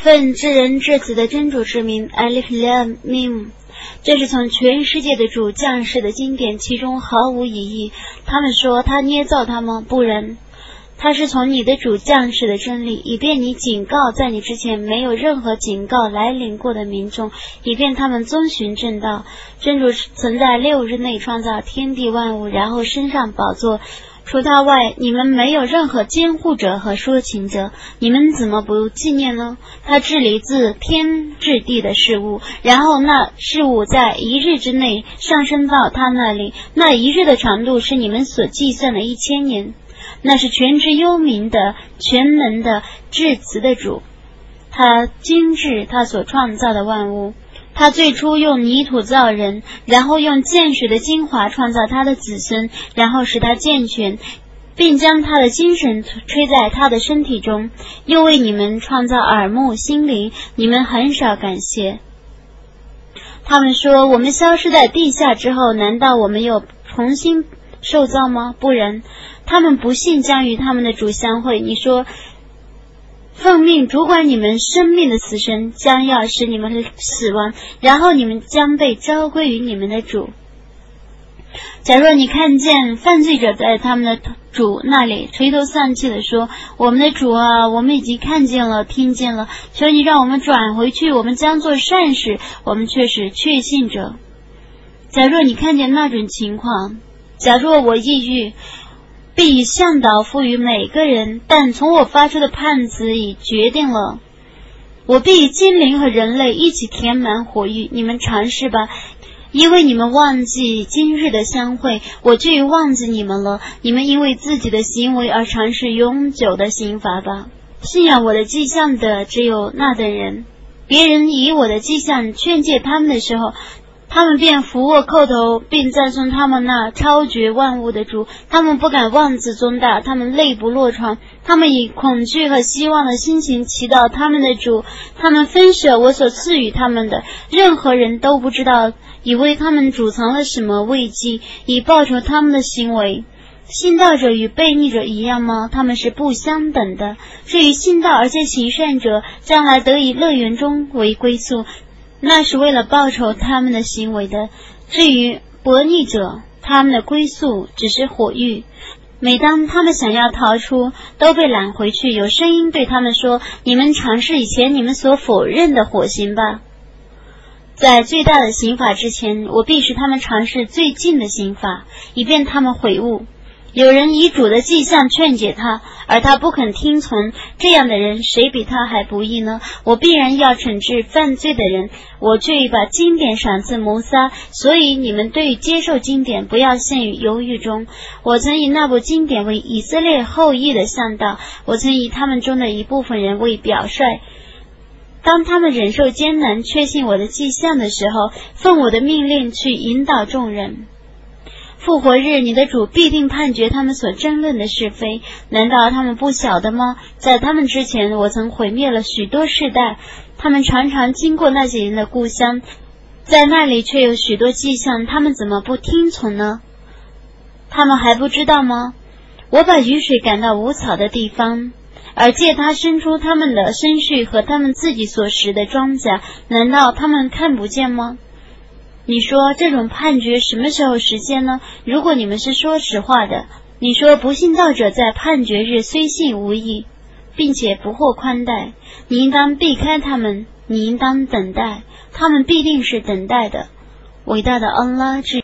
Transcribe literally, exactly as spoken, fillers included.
奉至人至子的真主之名 Alif Lam Mim， 这是从全世界的主降世的经典，其中毫无疑义。他们说他捏造他吗？不然，他是从你的主降世的真理，以便你警告在你之前没有任何警告来临过的民众，以便他们遵循正道。真主曾在六日内创造天地万物，然后升上宝座。除他外，你们没有任何监护者和说情者，你们怎么不纪念呢？他治理自天至地的事物，然后那事物在一日之内上升到他那里，那一日的长度是你们所计算的一千年。那是全知幽冥的、全能的、至慈的主，他精致他所创造的万物。他最初用泥土造人，然后用见水的精华创造他的子孙，然后使他健全，并将他的精神吹在他的身体中，又为你们创造耳目心灵，你们很少感谢。他们说，我们消失在地下之后，难道我们又重新受造吗？不然，他们不信将与他们的主相会。你说，奉命主管你们生命的死神将要使你们死亡，然后你们将被召归于你们的主。假若你看见犯罪者在他们的主那里垂头丧气地说，我们的主啊，我们已经看见了听见了，求你让我们转回去，我们将做善事，我们却是确信者。假若你看见那种情况，假若我抑郁，必以向导赋予每个人，但从我发出的判词已决定了，我必以精灵和人类一起填满火域。你们尝试吧，因为你们忘记今日的相会，我就忘记你们了。你们因为自己的行为而尝试永久的刑罚吧。信仰我的迹象的只有那等人，别人以我的迹象劝诫他们的时候，他们便俯卧叩头，并赞颂他们那超绝万物的主。他们不敢妄自尊大，他们泪不落床，他们以恐惧和希望的心情祈祷他们的主。他们分舍我所赐予他们的，任何人都不知道，以为他们储藏了什么慰藉，以报酬他们的行为。信道者与悖逆者一样吗？他们是不相等的。至于信道而且行善者，将来得以乐园中为归宿，那是为了报酬他们的行为的。至于悖逆者，他们的归宿只是火狱，每当他们想要逃出，都被揽回去。有声音对他们说，你们尝试以前你们所否认的火刑吧。在最大的刑罚之前，我必使他们尝试最近的刑罚，以便他们悔悟。有人以主的迹象劝解他，而他不肯听从，这样的人谁比他还不义呢？我必然要惩治犯罪的人，我却把经典赏赐谋杀，所以你们对于接受经典不要陷于犹豫中。我曾以那部经典为以色列后裔的向导，我曾以他们中的一部分人为表率。当他们忍受艰难，确信我的迹象的时候，奉我的命令去引导众人。复活日，你的主必定判决他们所争论的是非，难道他们不晓得吗？在他们之前，我曾毁灭了许多世代，他们常常经过那些人的故乡，在那里却有许多迹象，他们怎么不听从呢？他们还不知道吗？我把雨水赶到无草的地方，而借它生出他们的生畜和他们自己所食的庄稼，难道他们看不见吗？你说这种判决什么时候实现呢？如果你们是说实话的，你说不信道者在判决日虽信无益，并且不获宽待，你应当避开他们，你应当等待，他们必定是等待的。伟大的安拉之